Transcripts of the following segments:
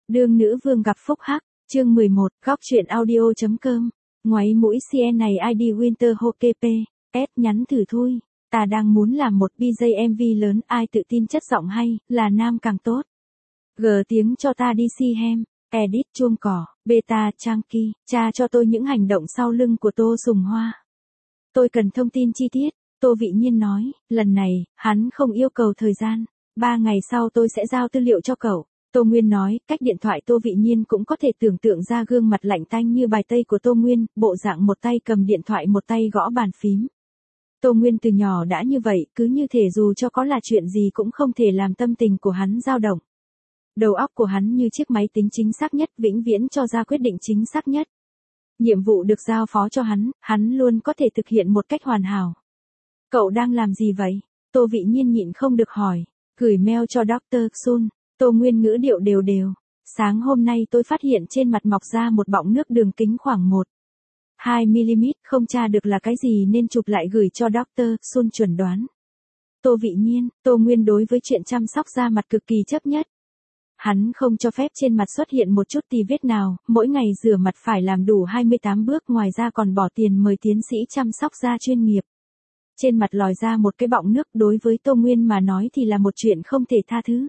Đương nữ vương gặp phúc hắc, chương 11, góc truyện audio.com. Ngoáy mũi CN này ID Winter Hockey P. S nhắn thử thôi. Ta đang muốn làm một BJ MV lớn, ai tự tin chất giọng hay, là nam càng tốt. G tiếng cho ta đi si hem. Edit chuông cỏ, beta chunky, tra cho tôi những hành động sau lưng của Tô Sùng Hoa. Tôi cần thông tin chi tiết, Tô Vị Nhiên nói, lần này, hắn không yêu cầu thời gian. 3 ngày sau tôi sẽ giao tư liệu cho cậu. Tô Nguyên nói, cách điện thoại Tô Vị Nhiên cũng có thể tưởng tượng ra gương mặt lạnh tanh như bài tây của Tô Nguyên, bộ dạng một tay cầm điện thoại một tay gõ bàn phím. Tô Nguyên từ nhỏ đã như vậy, cứ như thể dù cho có là chuyện gì cũng không thể làm tâm tình của hắn dao động. Đầu óc của hắn như chiếc máy tính chính xác nhất, vĩnh viễn cho ra quyết định chính xác nhất. Nhiệm vụ được giao phó cho hắn luôn có thể thực hiện một cách hoàn hảo. Cậu đang làm gì vậy? Tô Vị Nhiên nhịn không được hỏi. Gửi mail cho Dr. Sun. Tô Nguyên ngữ điệu đều đều. Sáng hôm nay tôi phát hiện trên mặt mọc ra một bọng nước đường kính khoảng 1-2 mm, không tra được là cái gì nên chụp lại gửi cho Dr. Sun chuẩn đoán. Tô Vị Nhiên, Tô Nguyên đối với chuyện chăm sóc da mặt cực kỳ chấp nhất. Hắn không cho phép trên mặt xuất hiện một chút tì vết nào, mỗi ngày rửa mặt phải làm đủ 28 bước, ngoài ra còn bỏ tiền mời tiến sĩ chăm sóc da chuyên nghiệp. Trên mặt lòi ra một cái bọng nước đối với Tô Nguyên mà nói thì là một chuyện không thể tha thứ.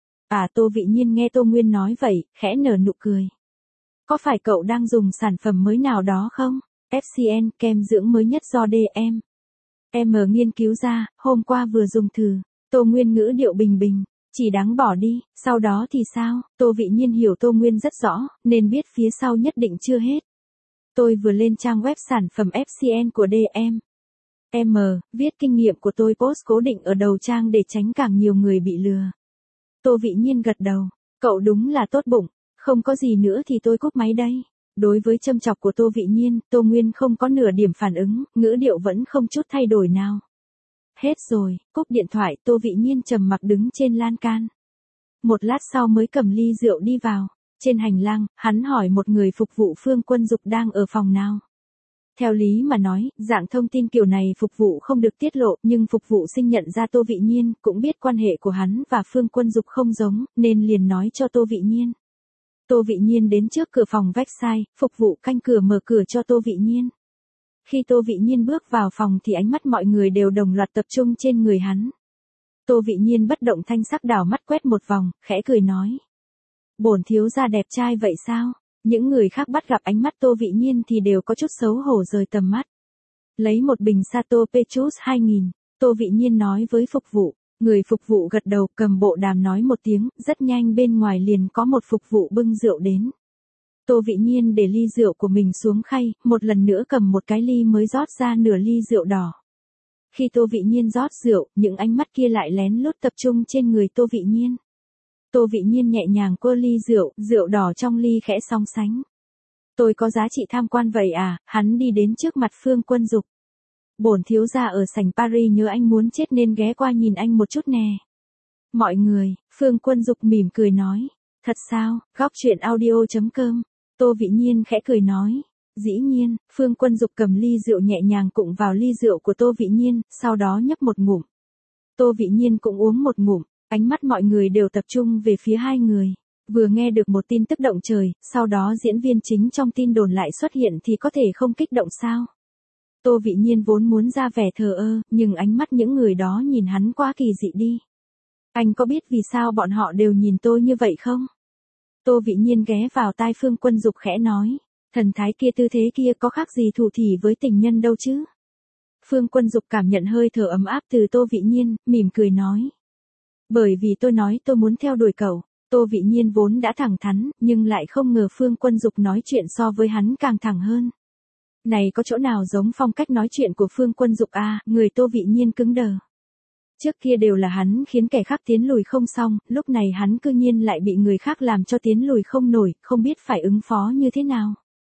Tô Vị Nhiên nghe Tô Nguyên nói vậy, khẽ nở nụ cười. Có phải cậu đang dùng sản phẩm mới nào đó không? FCN, kem dưỡng mới nhất do DM nghiên cứu ra, hôm qua vừa dùng thử. Tô Nguyên ngữ điệu bình bình. Chỉ đáng bỏ đi, sau đó thì sao? Tô Vị Nhiên hiểu Tô Nguyên rất rõ, nên biết phía sau nhất định chưa hết. Tôi vừa lên trang web sản phẩm FCN của DM. Viết kinh nghiệm của tôi post cố định ở đầu trang để tránh càng nhiều người bị lừa. Tô Vị Nhiên gật đầu. Cậu đúng là tốt bụng, không có gì nữa thì tôi cúp máy đây. Đối với châm chọc của Tô Vị Nhiên, Tô Nguyên không có nửa điểm phản ứng, ngữ điệu vẫn không chút thay đổi nào. Hết rồi, cúp điện thoại, Tô Vị Nhiên trầm mặc đứng trên lan can. Một lát sau mới cầm ly rượu đi vào. Trên hành lang, hắn hỏi một người phục vụ Phương Quân Dục đang ở phòng nào. Theo lý mà nói, dạng thông tin kiểu này phục vụ không được tiết lộ, nhưng phục vụ sinh nhận ra Tô Vị Nhiên, cũng biết quan hệ của hắn và Phương Quân Dục không giống, nên liền nói cho Tô Vị Nhiên. Tô Vị Nhiên đến trước cửa phòng vách sai, phục vụ canh cửa mở cửa cho Tô Vị Nhiên. Khi Tô Vị Nhiên bước vào phòng thì ánh mắt mọi người đều đồng loạt tập trung trên người hắn. Tô Vị Nhiên bất động thanh sắc đảo mắt quét một vòng, khẽ cười nói. Bổn thiếu gia đẹp trai vậy sao? Những người khác bắt gặp ánh mắt Tô Vị Nhiên thì đều có chút xấu hổ rời tầm mắt. Lấy một bình Sato Petrus 2000, Tô Vị Nhiên nói với phục vụ. Người phục vụ gật đầu, cầm bộ đàm nói một tiếng, rất nhanh bên ngoài liền có một phục vụ bưng rượu đến. Tô Vị Nhiên để ly rượu của mình xuống khay, một lần nữa cầm một cái ly mới rót ra nửa ly rượu đỏ. Khi Tô Vị Nhiên rót rượu, những ánh mắt kia lại lén lút tập trung trên người Tô Vị Nhiên. Tô Vị Nhiên nhẹ nhàng quơ ly rượu đỏ trong ly khẽ song sánh. Tôi có giá trị tham quan vậy à? Hắn đi đến trước mặt Phương Quân Dục. Bổn thiếu gia ở sảnh Paris nhớ anh muốn chết nên ghé qua nhìn anh một chút nè. Mọi người, Phương Quân Dục mỉm cười nói. Thật sao? Góc truyện audio.com. Tô Vị Nhiên khẽ cười nói. Dĩ nhiên, Phương Quân Dục cầm ly rượu nhẹ nhàng cụng vào ly rượu của Tô Vị Nhiên, sau đó nhấp một ngụm. Tô Vị Nhiên cũng uống một ngụm, ánh mắt mọi người đều tập trung về phía hai người. Vừa nghe được một tin tức động trời, sau đó diễn viên chính trong tin đồn lại xuất hiện thì có thể không kích động sao? Tô Vị Nhiên vốn muốn ra vẻ thờ ơ, nhưng ánh mắt những người đó nhìn hắn quá kỳ dị đi. Anh có biết vì sao bọn họ đều nhìn tôi như vậy không? Tô Vị Nhiên ghé vào tai Phương Quân Dục khẽ nói. Thần thái kia, tư thế kia có khác gì thủ thỉ với tình nhân đâu chứ? Phương Quân Dục cảm nhận hơi thở ấm áp từ Tô Vị Nhiên, mỉm cười nói. Bởi vì tôi nói tôi muốn theo đuổi cậu. Tô Vị Nhiên vốn đã thẳng thắn, nhưng lại không ngờ Phương Quân Dục nói chuyện so với hắn càng thẳng hơn. Này có chỗ nào giống phong cách nói chuyện của Phương Quân Dục à? Người Tô Vị Nhiên cứng đờ. Trước kia đều là hắn khiến kẻ khác tiến lùi không xong, lúc này hắn cư nhiên lại bị người khác làm cho tiến lùi không nổi, không biết phải ứng phó như thế nào.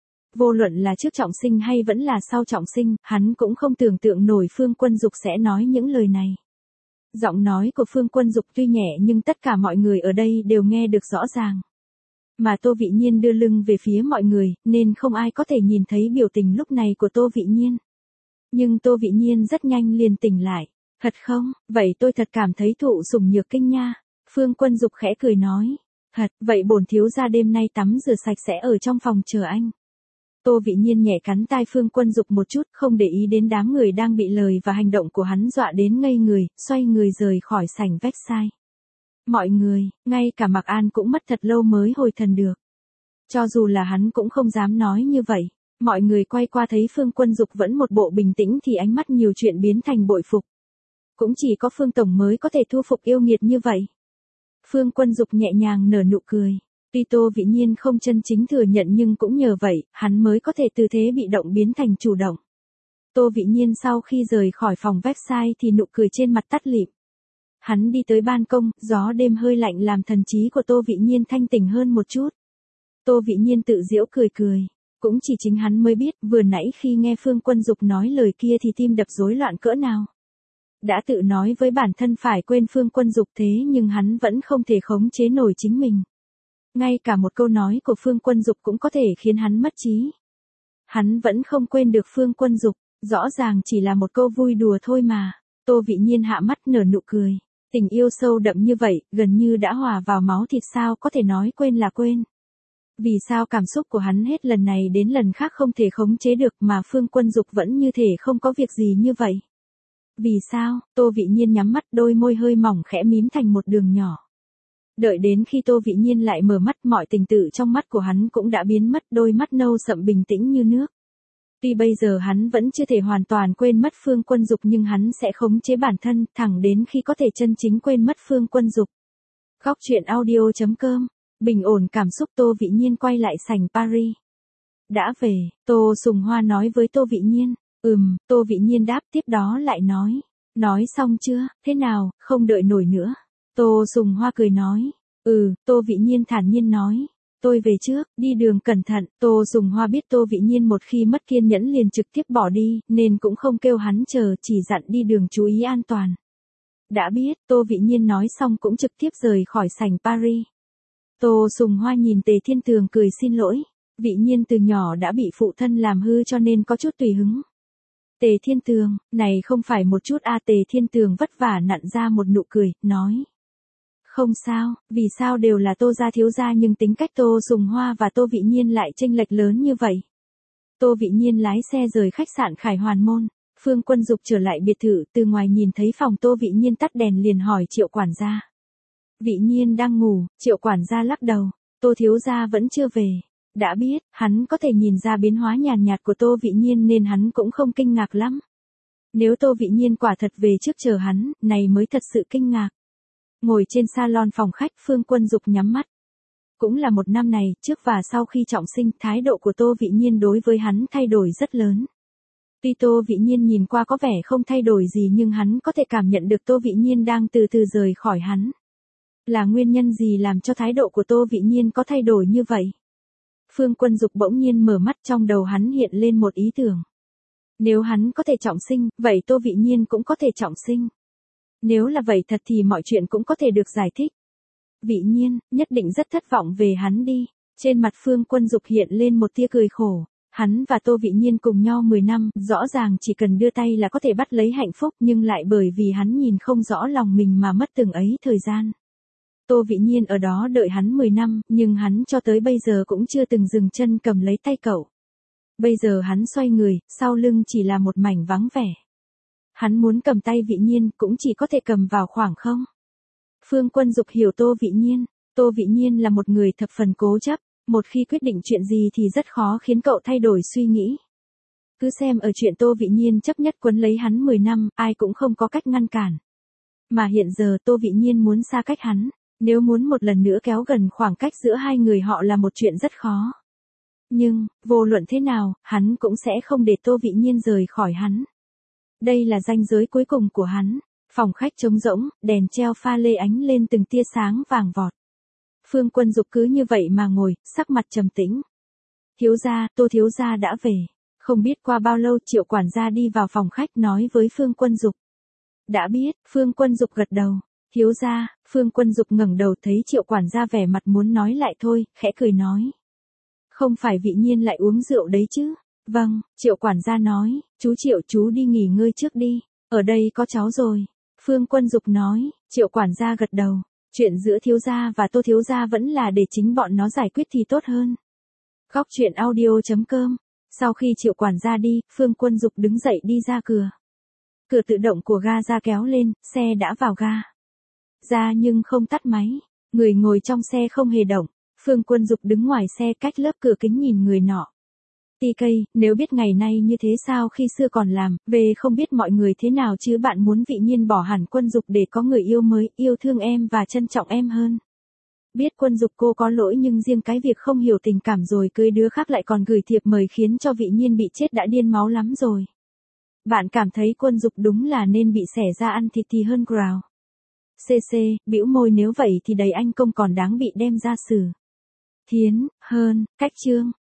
Vô luận là trước trọng sinh hay vẫn là sau trọng sinh, hắn cũng không tưởng tượng nổi Phương Quân Dục sẽ nói những lời này. Giọng nói của Phương Quân Dục tuy nhẹ nhưng tất cả mọi người ở đây đều nghe được rõ ràng. Mà Tô Vị Nhiên đưa lưng về phía mọi người, nên không ai có thể nhìn thấy biểu tình lúc này của Tô Vị Nhiên. Nhưng Tô Vị Nhiên rất nhanh liền tỉnh lại. Thật không? Vậy tôi thật cảm thấy thụ sủng nhược kinh nha. Phương Quân Dục khẽ cười nói. Thật, vậy bổn thiếu gia đêm nay tắm rửa sạch sẽ ở trong phòng chờ anh. Tô Vị Nhiên nhẹ cắn tai Phương Quân Dục một chút, không để ý đến đám người đang bị lời và hành động của hắn dọa đến ngây người, xoay người rời khỏi sảnh Versailles. Mọi người, ngay cả Mạc An cũng mất thật lâu mới hồi thần được. Cho dù là hắn cũng không dám nói như vậy. Mọi người quay qua thấy Phương Quân Dục vẫn một bộ bình tĩnh thì ánh mắt nhiều chuyện biến thành bội phục. Cũng chỉ có Phương Tổng mới có thể thu phục yêu nghiệt như vậy. Phương Quân Dục nhẹ nhàng nở nụ cười. Tuy Tô Vị Nhiên không chân chính thừa nhận nhưng cũng nhờ vậy, hắn mới có thể từ thế bị động biến thành chủ động. Tô Vị Nhiên sau khi rời khỏi phòng Versailles thì nụ cười trên mặt tắt lịm. Hắn đi tới ban công, gió đêm hơi lạnh làm thần trí của Tô Vị Nhiên thanh tỉnh hơn một chút. Tô Vị Nhiên tự giễu cười cười. Cũng chỉ chính hắn mới biết, vừa nãy khi nghe Phương Quân Dục nói lời kia thì tim đập rối loạn cỡ nào. Đã tự nói với bản thân phải quên Phương Quân Dục thế nhưng hắn vẫn không thể khống chế nổi chính mình. Ngay cả một câu nói của Phương Quân Dục cũng có thể khiến hắn mất trí. Hắn vẫn không quên được Phương Quân Dục, rõ ràng chỉ là một câu vui đùa thôi mà. Tô Vị Nhiên hạ mắt nở nụ cười. Tình yêu sâu đậm như vậy, gần như đã hòa vào máu thịt sao có thể nói quên là quên. Vì sao cảm xúc của hắn hết lần này đến lần khác không thể khống chế được mà Phương Quân Dục vẫn như thể không có việc gì như vậy? Vì sao? Tô Vị Nhiên nhắm mắt, đôi môi hơi mỏng khẽ mím thành một đường nhỏ. Đợi đến khi Tô Vị Nhiên lại mở mắt, mọi tình tự trong mắt của hắn cũng đã biến mất, đôi mắt nâu sậm bình tĩnh như nước. Tuy bây giờ hắn vẫn chưa thể hoàn toàn quên mất Phương Quân Dục nhưng hắn sẽ khống chế bản thân thẳng đến khi có thể chân chính quên mất Phương Quân Dục. Góc truyện audio.com. Bình ổn cảm xúc, Tô Vị Nhiên quay lại sảnh Paris. Đã về, Tô Sùng Hoa nói với Tô Vị Nhiên. Tô Vị Nhiên đáp, tiếp đó lại nói. Nói xong chưa, thế nào, không đợi nổi nữa. Tô Sùng Hoa cười nói. Tô Vị Nhiên thản nhiên nói. Tôi về trước, đi đường cẩn thận. Tô Sùng Hoa biết Tô Vị Nhiên một khi mất kiên nhẫn liền trực tiếp bỏ đi, nên cũng không kêu hắn chờ, chỉ dặn đi đường chú ý an toàn. Đã biết, Tô Vị Nhiên nói xong cũng trực tiếp rời khỏi sảnh Paris. Tô Sùng Hoa nhìn Tề Thiên Tường cười xin lỗi. Vị Nhiên từ nhỏ đã bị phụ thân làm hư cho nên có chút tùy hứng. Tề Thiên Tường, này không phải một chút Tề Thiên Tường vất vả nặn ra một nụ cười, nói. Không sao, vì sao đều là Tô gia thiếu gia nhưng tính cách Tô Sùng Hoa và Tô Vị Nhiên lại chênh lệch lớn như vậy. Tô Vị Nhiên lái xe rời khách sạn Khải Hoàn Môn. Phương Quân Dục trở lại biệt thự, từ ngoài nhìn thấy phòng Tô Vị Nhiên tắt đèn liền hỏi Triệu quản gia. Vị Nhiên đang ngủ, Triệu quản gia lắc đầu. Tô thiếu gia vẫn chưa về. Đã biết, hắn có thể nhìn ra biến hóa nhàn nhạt của Tô Vị Nhiên nên hắn cũng không kinh ngạc lắm. Nếu Tô Vị Nhiên quả thật về trước chờ hắn, này mới thật sự kinh ngạc. Ngồi trên salon phòng khách, Phương Quân Dục nhắm mắt. Cũng là một năm này, trước và sau khi trọng sinh, thái độ của Tô Vị Nhiên đối với hắn thay đổi rất lớn. Tuy Tô Vị Nhiên nhìn qua có vẻ không thay đổi gì nhưng hắn có thể cảm nhận được Tô Vị Nhiên đang từ từ rời khỏi hắn. Là nguyên nhân gì làm cho thái độ của Tô Vị Nhiên có thay đổi như vậy? Phương Quân Dục bỗng nhiên mở mắt, trong đầu hắn hiện lên một ý tưởng. Nếu hắn có thể trọng sinh, vậy Tô Vị Nhiên cũng có thể trọng sinh. Nếu là vậy thật thì mọi chuyện cũng có thể được giải thích. Vị Nhiên, nhất định rất thất vọng về hắn đi. Trên mặt Phương Quân Dục hiện lên một tia cười khổ. Hắn và Tô Vị Nhiên cùng nhau 10 năm, rõ ràng chỉ cần đưa tay là có thể bắt lấy hạnh phúc nhưng lại bởi vì hắn nhìn không rõ lòng mình mà mất từng ấy thời gian. Tô Vị Nhiên ở đó đợi hắn 10 năm, nhưng hắn cho tới bây giờ cũng chưa từng dừng chân cầm lấy tay cậu. Bây giờ hắn xoay người, sau lưng chỉ là một mảnh vắng vẻ. Hắn muốn cầm tay Vị Nhiên, cũng chỉ có thể cầm vào khoảng không. Phương Quân Dục hiểu Tô Vị Nhiên. Tô Vị Nhiên là một người thập phần cố chấp, một khi quyết định chuyện gì thì rất khó khiến cậu thay đổi suy nghĩ. Cứ xem ở chuyện Tô Vị Nhiên chấp nhất quấn lấy hắn 10 năm, ai cũng không có cách ngăn cản. Mà hiện giờ Tô Vị Nhiên muốn xa cách hắn, nếu muốn một lần nữa kéo gần khoảng cách giữa hai người họ là một chuyện rất khó. Nhưng, vô luận thế nào, hắn cũng sẽ không để Tô Vị Nhiên rời khỏi hắn. Đây là ranh giới cuối cùng của hắn. Phòng khách trống rỗng, đèn treo pha lê ánh lên từng tia sáng vàng vọt. Phương Quân Dục cứ như vậy mà ngồi, sắc mặt trầm tĩnh. Thiếu gia, Tô thiếu gia đã về. Không biết qua bao lâu Triệu quản gia đi vào phòng khách nói với Phương Quân Dục. Đã biết, Phương Quân Dục gật đầu. Thiếu gia, Phương Quân Dục ngẩng đầu thấy Triệu quản gia vẻ mặt muốn nói lại thôi, khẽ cười nói. Không phải Vị Nhiên lại uống rượu đấy chứ? Vâng, Triệu quản gia nói, chú Triệu chú đi nghỉ ngơi trước đi, ở đây có cháu rồi. Phương Quân Dục nói, Triệu quản gia gật đầu. Chuyện giữa thiếu gia và Tô thiếu gia vẫn là để chính bọn nó giải quyết thì tốt hơn. Góc truyện audio.com. Sau khi Triệu quản gia đi, Phương Quân Dục đứng dậy đi ra cửa. Cửa tự động của ga ra kéo lên, xe đã vào ga. Ra nhưng không tắt máy. Người ngồi trong xe không hề động. Phương Quân Dục đứng ngoài xe cách lớp cửa kính nhìn người nọ. TK, nếu biết ngày nay như thế sao khi xưa còn làm, về không biết mọi người thế nào chứ bạn muốn Vị Nhiên bỏ hẳn Quân Dục để có người yêu mới, yêu thương em và trân trọng em hơn. Biết Quân Dục cô có lỗi nhưng riêng cái việc không hiểu tình cảm rồi cưới đứa khác lại còn gửi thiệp mời khiến cho Vị Nhiên bị chết đã điên máu lắm rồi. Bạn cảm thấy Quân Dục đúng là nên bị xẻ ra ăn thịt thì hơn Growl. CC, bĩu môi nếu vậy thì đầy anh công còn đáng bị đem ra xử. Thiến, hơn, cách chương.